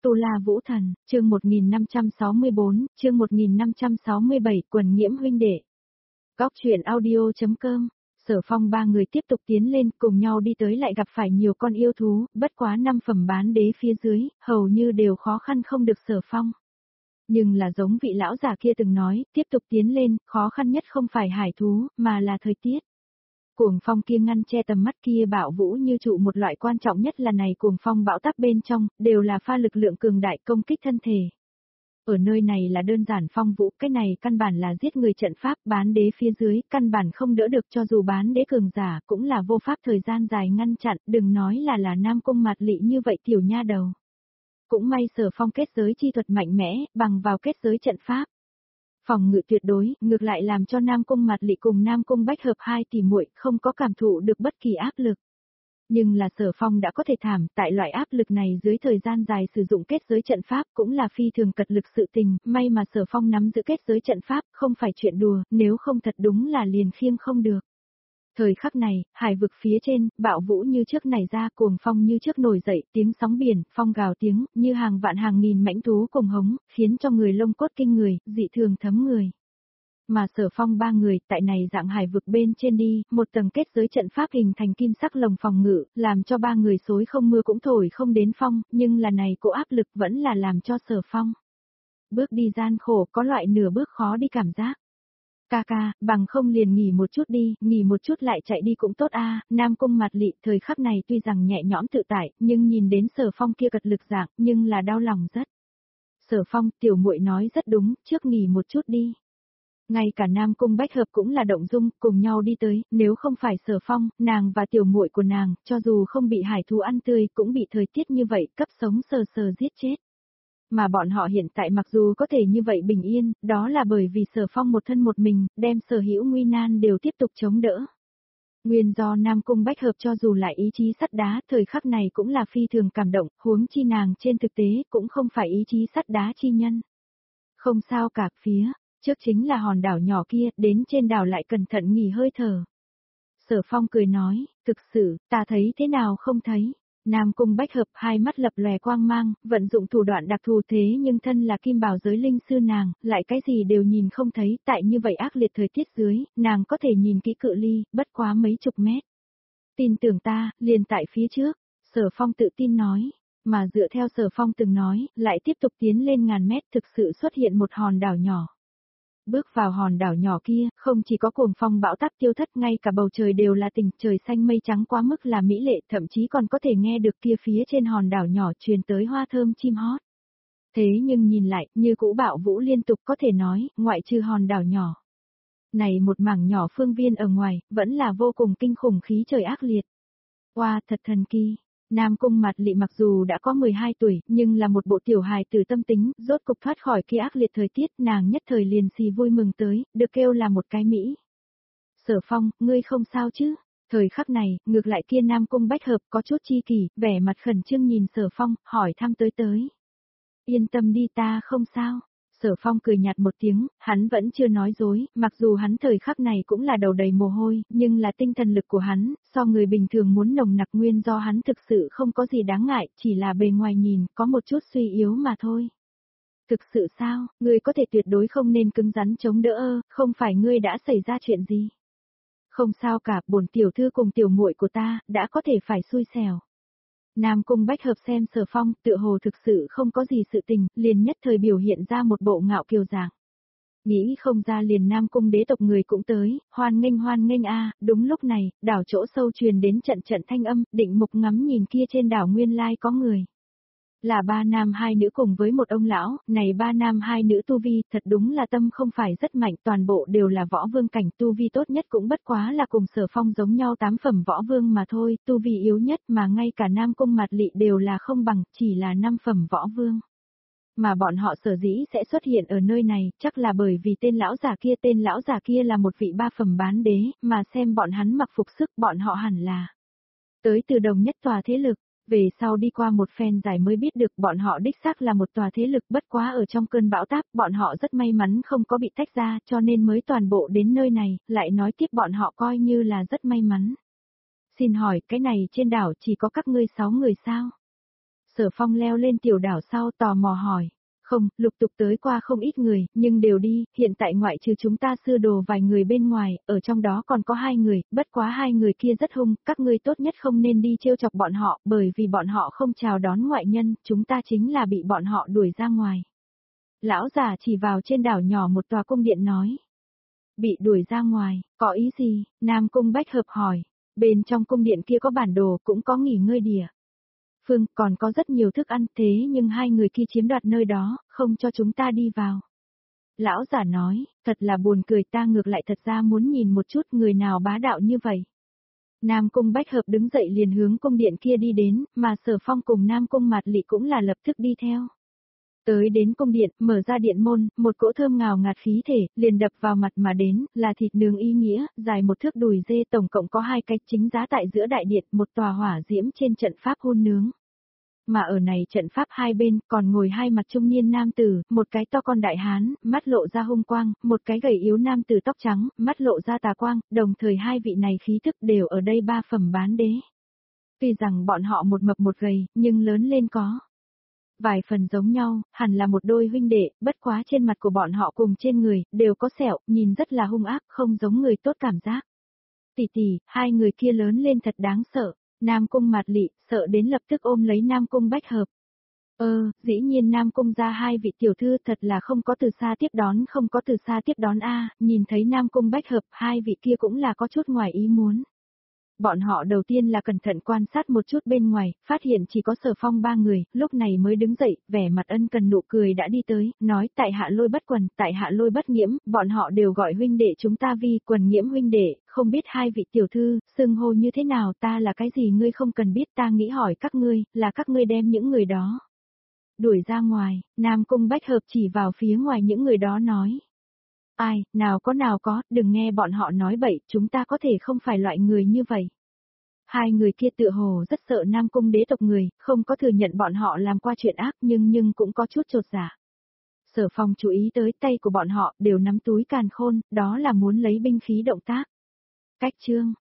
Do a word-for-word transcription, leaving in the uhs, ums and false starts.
Tu La Vũ Thần, chương một nghìn năm trăm sáu mươi bốn, chương một nghìn năm trăm sáu mươi bảy, quần nhiễm huynh đệ. Góc truyện audio.com. Sở Phong ba người tiếp tục tiến lên, cùng nhau đi tới lại gặp phải nhiều con yêu thú, bất quá năm phẩm bán đế phía dưới, hầu như đều khó khăn không được Sở Phong. Nhưng là giống vị lão già kia từng nói, tiếp tục tiến lên, khó khăn nhất không phải hải thú, mà là thời tiết. Cuồng phong kia ngăn che tầm mắt kia bạo vũ như trụ, một loại quan trọng nhất là này cuồng phong bão táp bên trong, đều là pha lực lượng cường đại công kích thân thể. Ở nơi này là đơn giản phong vũ, cái này căn bản là giết người trận pháp, bán đế phía dưới, căn bản không đỡ được, cho dù bán đế cường giả, cũng là vô pháp thời gian dài ngăn chặn, đừng nói là là Nam Cung Mạt Lị như vậy tiểu nha đầu. Cũng may Sở Phong kết giới chi thuật mạnh mẽ, bằng vào kết giới trận pháp. Phòng ngự tuyệt đối, ngược lại làm cho Nam Cung Mạt Lị cùng Nam Cung Bách Hợp hai tỷ muội không có cảm thụ được bất kỳ áp lực. Nhưng là Sở Phong đã có thể thảm, tại loại áp lực này dưới thời gian dài sử dụng kết giới trận pháp cũng là phi thường cật lực sự tình, may mà Sở Phong nắm giữ kết giới trận pháp, không phải chuyện đùa, nếu không thật đúng là liền khiêng không được. Thời khắc này, hải vực phía trên, bạo vũ như trước nảy ra, cuồng phong như trước nổi dậy, tiếng sóng biển, phong gào tiếng, như hàng vạn hàng nghìn mãnh thú cùng hống, khiến cho người lông cốt kinh người, dị thường thấm người. Mà Sở Phong ba người, tại này dạng hải vực bên trên đi, một tầng kết giới trận pháp hình thành kim sắc lồng phòng ngự, làm cho ba người xối không mưa cũng thổi không đến phong, nhưng là này cỗ áp lực vẫn là làm cho Sở Phong bước đi gian khổ, có loại nửa bước khó đi cảm giác. Ca ca, bằng không liền nghỉ một chút đi, nghỉ một chút lại chạy đi cũng tốt a. Nam Cung Mạt Lị thời khắc này tuy rằng nhẹ nhõm tự tại, nhưng nhìn đến Sở Phong kia cật lực dạng, nhưng là đau lòng rất. Sở Phong, tiểu muội nói rất đúng, trước nghỉ một chút đi. Ngay cả Nam Cung Bách Hợp cũng là động dung, cùng nhau đi tới, nếu không phải Sở Phong, nàng và tiểu muội của nàng, cho dù không bị hải thú ăn tươi, cũng bị thời tiết như vậy cấp sống sờ sờ giết chết. Mà bọn họ hiện tại mặc dù có thể như vậy bình yên, đó là bởi vì Sở Phong một thân một mình, đem sở hữu nguy nan đều tiếp tục chống đỡ. Nguyên do Nam Cung Bách Hợp cho dù lại ý chí sắt đá, thời khắc này cũng là phi thường cảm động, huống chi nàng trên thực tế cũng không phải ý chí sắt đá chi nhân. Không sao cả, phía trước chính là hòn đảo nhỏ kia, đến trên đảo lại cẩn thận nghỉ hơi thở. Sở Phong cười nói, thực sự, ta thấy thế nào không thấy. Nam Cung Bách Hợp hai mắt lập lòe quang mang, vận dụng thủ đoạn đặc thù thế nhưng thân là kim bảo giới linh sư nàng, lại cái gì đều nhìn không thấy, tại như vậy ác liệt thời tiết dưới, nàng có thể nhìn kỹ cự ly, bất quá mấy chục mét. Tin tưởng ta, liền tại phía trước, Sở Phong tự tin nói, mà dựa theo Sở Phong từng nói, lại tiếp tục tiến lên ngàn mét thực sự xuất hiện một hòn đảo nhỏ. Bước vào hòn đảo nhỏ kia, không chỉ có cuồng phong bão táp tiêu thất, ngay cả bầu trời đều là tình, trời xanh mây trắng quá mức là mỹ lệ, thậm chí còn có thể nghe được kia phía trên hòn đảo nhỏ truyền tới hoa thơm chim hót. Thế nhưng nhìn lại, như cũ bạo vũ liên tục, có thể nói, ngoại trừ hòn đảo nhỏ. Này một mảng nhỏ phương viên ở ngoài, vẫn là vô cùng kinh khủng khí trời ác liệt. Wow, thật thần kỳ. Nam Cung Mạt Lị mặc dù đã có mười hai tuổi, nhưng là một bộ tiểu hài tử tâm tính, rốt cục thoát khỏi kia ác liệt thời tiết, nàng nhất thời liền xì vui mừng tới, được kêu là một cái Mỹ. Sở Phong, ngươi không sao chứ? Thời khắc này, ngược lại kia Nam Cung Bách Hợp có chút chi kỳ, vẻ mặt khẩn trương nhìn Sở Phong, hỏi thăm tới tới. Yên tâm đi, ta không sao. Sở Phong cười nhạt một tiếng, hắn vẫn chưa nói dối, mặc dù hắn thời khắc này cũng là đầu đầy mồ hôi, nhưng là tinh thần lực của hắn, so người bình thường muốn nồng nặc, nguyên do hắn thực sự không có gì đáng ngại, chỉ là bề ngoài nhìn, có một chút suy yếu mà thôi. Thực sự sao, ngươi có thể tuyệt đối không nên cứng rắn chống đỡ ơ, không phải ngươi đã xảy ra chuyện gì? Không sao cả, bổn tiểu thư cùng tiểu muội của ta, đã có thể phải xui xẻo. Nam Cung Bách Hợp xem Sở Phong, tựa hồ thực sự không có gì sự tình, liền nhất thời biểu hiện ra một bộ ngạo kiều dạng. Nghĩ không ra liền Nam Cung đế tộc người cũng tới, hoan nghênh hoan nghênh a. Đúng lúc này, đảo chỗ sâu truyền đến trận trận thanh âm, Định Mục ngắm nhìn kia trên đảo nguyên lai có người. Là ba nam hai nữ cùng với một ông lão, này ba nam hai nữ tu vi, thật đúng là tâm không phải rất mạnh, toàn bộ đều là võ vương cảnh, tu vi tốt nhất cũng bất quá là cùng Sở Phong giống nhau tám phẩm võ vương mà thôi, tu vi yếu nhất mà ngay cả Nam Cung Mạt Lị đều là không bằng, chỉ là năm phẩm võ vương. Mà bọn họ sở dĩ sẽ xuất hiện ở nơi này, chắc là bởi vì tên lão già kia, tên lão già kia là một vị ba phẩm bán đế, mà xem bọn hắn mặc phục sức, bọn họ hẳn là tới từ đồng nhất tòa thế lực. Về sau đi qua một phen giải mới biết được bọn họ đích xác là một tòa thế lực, bất quá ở trong cơn bão táp, bọn họ rất may mắn không có bị tách ra, cho nên mới toàn bộ đến nơi này, lại nói tiếp bọn họ coi như là rất may mắn. Xin hỏi, cái này trên đảo chỉ có các ngươi sáu người sao? Sở Phong leo lên tiểu đảo sau tò mò hỏi. Không, lục tục tới qua không ít người, nhưng đều đi, hiện tại ngoại trừ chúng ta sư đồ vài người bên ngoài, ở trong đó còn có hai người, bất quá hai người kia rất hung, các ngươi tốt nhất không nên đi trêu chọc bọn họ, bởi vì bọn họ không chào đón ngoại nhân, chúng ta chính là bị bọn họ đuổi ra ngoài. Lão già chỉ vào trên đảo nhỏ một tòa cung điện nói. Bị đuổi ra ngoài, có ý gì? Nam Cung Bách Hợp hỏi. Bên trong cung điện kia có bản đồ cũng có nghỉ ngơi địa. Phương, còn có rất nhiều thức ăn thế nhưng hai người kia chiếm đoạt nơi đó, không cho chúng ta đi vào. Lão giả nói, thật là buồn cười, ta ngược lại thật ra muốn nhìn một chút người nào bá đạo như vậy. Nam Cung Bách Hợp đứng dậy liền hướng cung điện kia đi đến, mà Sở Phong cùng Nam Cung Mạt Lị cũng là lập tức đi theo. Tới đến cung điện, mở ra điện môn, một cỗ thơm ngào ngạt khí thể, liền đập vào mặt mà đến, là thịt nướng ý nghĩa, dài một thước đùi dê, tổng cộng có hai cái chính giá tại giữa đại điện, một tòa hỏa diễm trên trận pháp hun nướng. Mà ở này trận pháp hai bên, còn ngồi hai mặt trung niên nam tử, một cái to con đại hán, mắt lộ ra hung quang, một cái gầy yếu nam tử tóc trắng, mắt lộ ra tà quang, đồng thời hai vị này khí thức đều ở đây ba phẩm bán đế. Tuy rằng bọn họ một mập một gầy, nhưng lớn lên có vài phần giống nhau, hẳn là một đôi huynh đệ, bất quá trên mặt của bọn họ cùng trên người, đều có sẹo, nhìn rất là hung ác, không giống người tốt cảm giác. Tỷ tỷ, hai người kia lớn lên thật đáng sợ, Nam Cung Mạt Lị, sợ đến lập tức ôm lấy Nam Cung Bách Hợp. Ơ, dĩ nhiên Nam Cung ra hai vị tiểu thư thật là không có từ xa tiếp đón, không có từ xa tiếp đón a. Nhìn thấy Nam Cung Bách Hợp, hai vị kia cũng là có chút ngoài ý muốn. Bọn họ đầu tiên là cẩn thận quan sát một chút bên ngoài, phát hiện chỉ có Sở Phong ba người, lúc này mới đứng dậy, vẻ mặt ân cần nụ cười đã đi tới, nói tại hạ Lôi Bất Quần, tại hạ Lôi Bất Nhiễm, bọn họ đều gọi huynh đệ chúng ta Vi Quần Nhiễm huynh đệ, không biết hai vị tiểu thư, xưng hô như thế nào, ta là cái gì ngươi không cần biết, ta nghĩ hỏi các ngươi, là các ngươi đem những người đó đuổi ra ngoài. Nam Cung Bách Hợp chỉ vào phía ngoài những người đó nói. Ai, nào có nào có, đừng nghe bọn họ nói bậy, chúng ta có thể không phải loại người như vậy. Hai người kia tựa hồ rất sợ Nam Cung đế tộc người, không có thừa nhận bọn họ làm qua chuyện ác nhưng nhưng cũng có chút chột dạ. Sở Phong chú ý tới tay của bọn họ đều nắm túi càn khôn, đó là muốn lấy binh khí động tác. Cách chương,